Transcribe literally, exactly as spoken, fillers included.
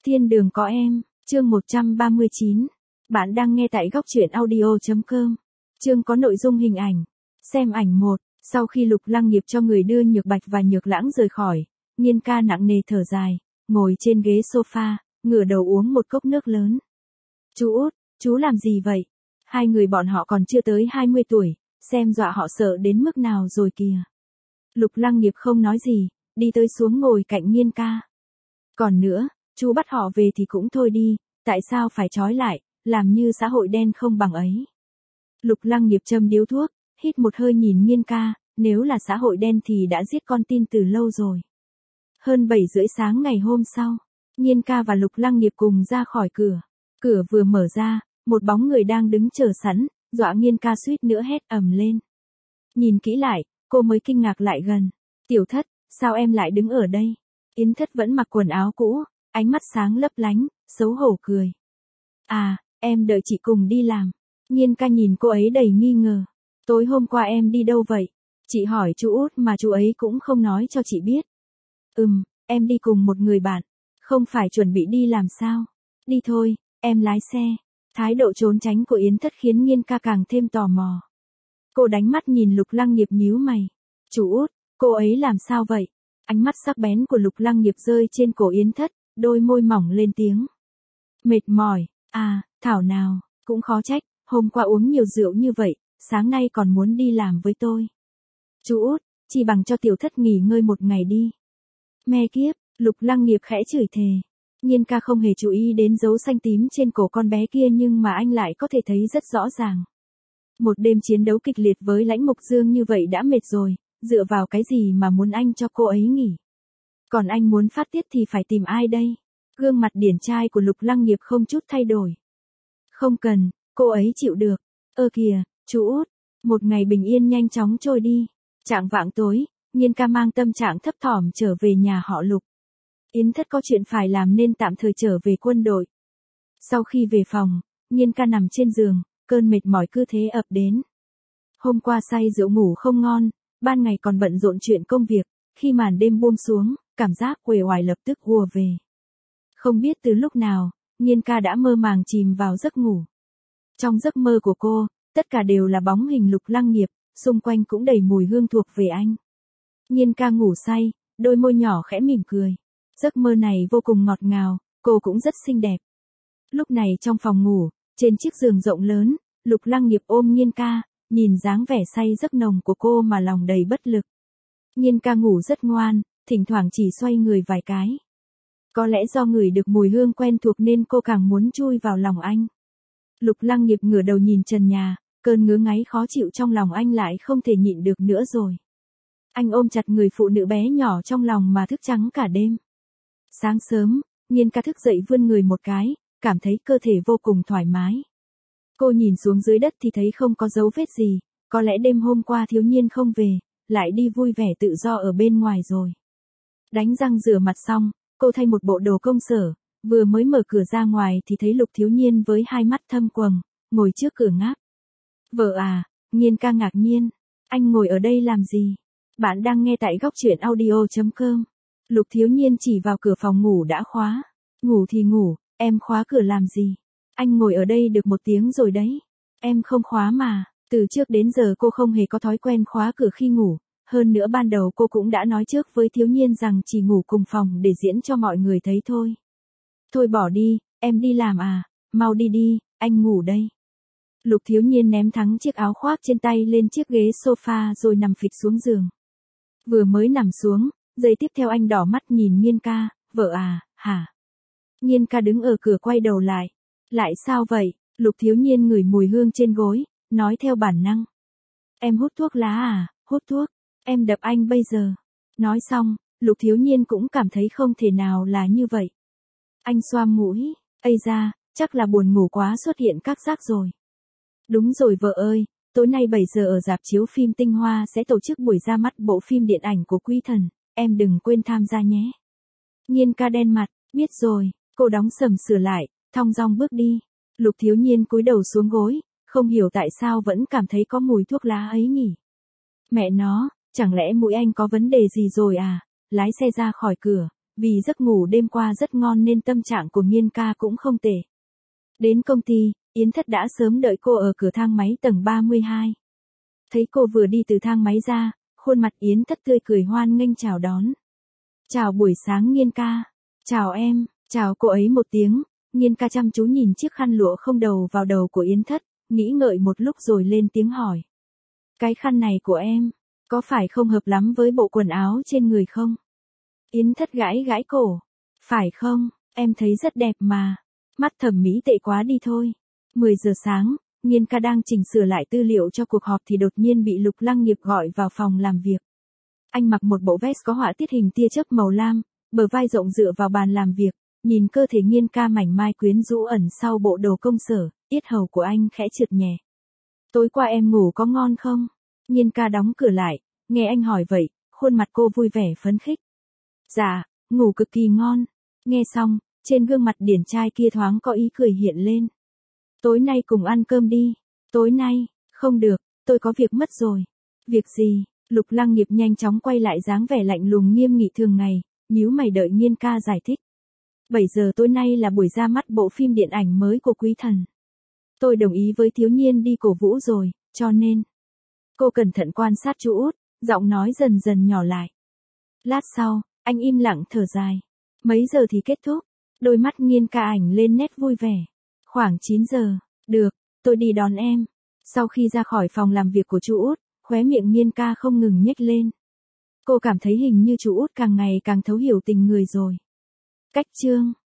Thiên đường có em, chương một trăm ba mươi chín. Bạn đang nghe tại góc truyện audio chấm com. Chương có nội dung hình ảnh. Xem ảnh một. Sau khi Lục Lăng Nghiệp cho người đưa Nhược Bạch và Nhược Lãng rời khỏi, Nhiên ca nặng nề thở dài, ngồi trên ghế sofa, ngửa đầu uống một cốc nước lớn. Chú út, chú làm gì vậy? Hai người bọn họ còn chưa tới hai mươi tuổi, xem dọa họ sợ đến mức nào rồi kìa. Lục Lăng Nghiệp không nói gì, đi tới xuống ngồi cạnh Nhiên ca. Còn nữa, chú bắt họ về thì cũng thôi đi, tại sao phải trói lại, làm như xã hội đen không bằng ấy. Lục Lăng Nghiệp châm điếu thuốc, hít một hơi nhìn Nhiên ca, nếu là xã hội đen thì đã giết con tin từ lâu rồi. Hơn bảy rưỡi sáng ngày hôm sau, Nhiên ca và Lục Lăng Nghiệp cùng ra khỏi cửa. Cửa vừa mở ra, một bóng người đang đứng chờ sẵn, dọa Nhiên ca suýt nữa hét ầm lên. Nhìn kỹ lại, cô mới kinh ngạc lại gần. Tiểu Thất, sao em lại đứng ở đây? Yến Thất vẫn mặc quần áo cũ, ánh mắt sáng lấp lánh, xấu hổ cười. À, em đợi chị cùng đi làm. Nhiên ca nhìn cô ấy đầy nghi ngờ. Tối hôm qua em đi đâu vậy? Chị hỏi chú út mà chú ấy cũng không nói cho chị biết. Ừm, em đi cùng một người bạn. Không phải chuẩn bị đi làm sao? Đi thôi, em lái xe. Thái độ trốn tránh của Yến Thất khiến Nhiên ca càng thêm tò mò. Cô đánh mắt nhìn Lục Lăng Nghiệp nhíu mày. Chú út, cô ấy làm sao vậy? Ánh mắt sắc bén của Lục Lăng Nghiệp rơi trên cổ Yến Thất, đôi môi mỏng lên tiếng. Mệt mỏi, à, thảo nào, cũng khó trách, hôm qua uống nhiều rượu như vậy, sáng nay còn muốn đi làm với tôi. Chú út, chỉ bằng cho Tiểu Thất nghỉ ngơi một ngày đi. Me kiếp, Lục Lăng Nghiệp khẽ chửi thề. Nhiên ca không hề chú ý đến dấu xanh tím trên cổ con bé kia nhưng mà anh lại có thể thấy rất rõ ràng. Một đêm chiến đấu kịch liệt với Lãnh Mục Dương như vậy đã mệt rồi, dựa vào cái gì mà muốn anh cho cô ấy nghỉ. Còn anh muốn phát tiết thì phải tìm ai đây? Gương mặt điển trai của Lục Lăng Nghiệp không chút thay đổi. Không cần, cô ấy chịu được. Ơ kìa, chú út, một ngày bình yên nhanh chóng trôi đi. Trạng vạng tối, Nhiên ca mang tâm trạng thấp thỏm trở về nhà họ Lục. Yến Thất có chuyện phải làm nên tạm thời trở về quân đội. Sau khi về phòng, Nhiên ca nằm trên giường, cơn mệt mỏi cứ thế ập đến. Hôm qua say rượu ngủ không ngon, ban ngày còn bận rộn chuyện công việc, khi màn đêm buông xuống, cảm giác uể oải lập tức ùa về. Không biết từ lúc nào, Nhiên ca đã mơ màng chìm vào giấc ngủ. Trong giấc mơ của cô, tất cả đều là bóng hình Lục Lăng Nghiệp, xung quanh cũng đầy mùi hương thuộc về anh. Nhiên ca ngủ say, đôi môi nhỏ khẽ mỉm cười. Giấc mơ này vô cùng ngọt ngào, cô cũng rất xinh đẹp. Lúc này trong phòng ngủ, trên chiếc giường rộng lớn, Lục Lăng Nghiệp ôm Nhiên ca, nhìn dáng vẻ say giấc nồng của cô mà lòng đầy bất lực. Nhiên ca ngủ rất ngoan, thỉnh thoảng chỉ xoay người vài cái. Có lẽ do ngửi được mùi hương quen thuộc nên cô càng muốn chui vào lòng anh. Lục Lăng Nghiệp ngửa đầu nhìn trần nhà, cơn ngứa ngáy khó chịu trong lòng anh lại không thể nhịn được nữa rồi. Anh ôm chặt người phụ nữ bé nhỏ trong lòng mà thức trắng cả đêm. Sáng sớm, Nhiên ca thức dậy vươn người một cái, cảm thấy cơ thể vô cùng thoải mái. Cô nhìn xuống dưới đất thì thấy không có dấu vết gì, có lẽ đêm hôm qua Thiếu Nhiên không về, lại đi vui vẻ tự do ở bên ngoài rồi. Đánh răng rửa mặt xong, cô thay một bộ đồ công sở, vừa mới mở cửa ra ngoài thì thấy Lục Thiếu Nhiên với hai mắt thâm quầng, ngồi trước cửa ngáp. Vợ à, Nhiên ca ngạc nhiên, anh ngồi ở đây làm gì? Bạn đang nghe tại góc truyện audio chấm com. Lục Thiếu Nhiên chỉ vào cửa phòng ngủ đã khóa. Ngủ thì ngủ, em khóa cửa làm gì? Anh ngồi ở đây được một tiếng rồi đấy. Em không khóa mà, từ trước đến giờ cô không hề có thói quen khóa cửa khi ngủ. Hơn nữa ban đầu cô cũng đã nói trước với Thiếu Nhiên rằng chỉ ngủ cùng phòng để diễn cho mọi người thấy thôi. Thôi bỏ đi, em đi làm à, mau đi đi, anh ngủ đây. Lục Thiếu Nhiên ném thẳng chiếc áo khoác trên tay lên chiếc ghế sofa rồi nằm phịch xuống giường. Vừa mới nằm xuống, giây tiếp theo anh đỏ mắt nhìn Nhiên ca, vợ à, hả? Nhiên ca đứng ở cửa quay đầu lại. Lại sao vậy? Lục Thiếu Nhiên ngửi mùi hương trên gối, nói theo bản năng. Em hút thuốc lá à, hút thuốc, em đập anh bây giờ. Nói xong, Lục Thiếu Nhiên cũng cảm thấy không thể nào là như vậy. Anh xoa mũi, ây da, chắc là buồn ngủ quá xuất hiện các giác rồi. Đúng rồi vợ ơi, tối nay bảy giờ ở rạp chiếu phim Tinh Hoa sẽ tổ chức buổi ra mắt bộ phim điện ảnh của Quý Thần, em đừng quên tham gia nhé. Nhiên ca đen mặt, biết rồi, cô đóng sầm sửa lại, thong dong bước đi. Lục Thiếu Nhiên cúi đầu xuống gối, không hiểu tại sao vẫn cảm thấy có mùi thuốc lá ấy nhỉ. Mẹ nó, chẳng lẽ mũi anh có vấn đề gì rồi à? Lái xe ra khỏi cửa, Vì giấc ngủ đêm qua rất ngon nên tâm trạng của Nghiên ca cũng không tệ. Đến công ty, Yến Thất đã sớm đợi cô ở cửa thang máy tầng ba mươi hai. Thấy cô vừa đi từ thang máy ra, khuôn mặt Yến Thất tươi cười hoan nghênh chào đón. Chào buổi sáng Nghiên ca. Chào em, chào cô ấy một tiếng. Nghiên ca chăm chú nhìn chiếc khăn lụa không đầu vào đầu của Yến Thất, nghĩ ngợi một lúc rồi lên tiếng hỏi. Cái khăn này của em, có phải không hợp lắm với bộ quần áo trên người không? Yến Thất gãi gãi cổ. Phải không, em thấy rất đẹp mà. Mắt thẩm mỹ tệ quá đi thôi. mười giờ sáng, Nghiên ca đang chỉnh sửa lại tư liệu cho cuộc họp thì đột nhiên bị Lục Lăng Nghiệp gọi vào phòng làm việc. Anh mặc một bộ vest có họa tiết hình tia chớp màu lam, bờ vai rộng dựa vào bàn làm việc, nhìn cơ thể Nghiên ca mảnh mai quyến rũ ẩn sau bộ đồ công sở, yết hầu của anh khẽ trượt nhẹ. Tối qua em ngủ có ngon không? Nghiên ca đóng cửa lại, nghe anh hỏi vậy, khuôn mặt cô vui vẻ phấn khích. Dạ, ngủ cực kỳ ngon. Nghe xong, trên gương mặt điển trai kia thoáng có ý cười hiện lên. Tối nay cùng ăn cơm đi. Tối nay, không được, tôi có việc mất rồi. Việc gì? Lục Lăng Nghiệp nhanh chóng quay lại dáng vẻ lạnh lùng nghiêm nghị thường ngày, nhíu mày đợi Nghiên ca giải thích. bảy giờ tối nay là buổi ra mắt bộ phim điện ảnh mới của Quý Thần. Tôi đồng ý với Thiếu Nhiên đi cổ vũ rồi, cho nên. Cô cẩn thận quan sát chú út, giọng nói dần dần nhỏ lại. Lát sau, anh im lặng thở dài. Mấy giờ thì kết thúc? Đôi mắt Nghiên ca ảnh lên nét vui vẻ. Khoảng chín giờ, được, tôi đi đón em. Sau khi ra khỏi phòng làm việc của chú út, khóe miệng Nghiên ca không ngừng nhếch lên. Cô cảm thấy hình như chú út càng ngày càng thấu hiểu tình người rồi. Cách chương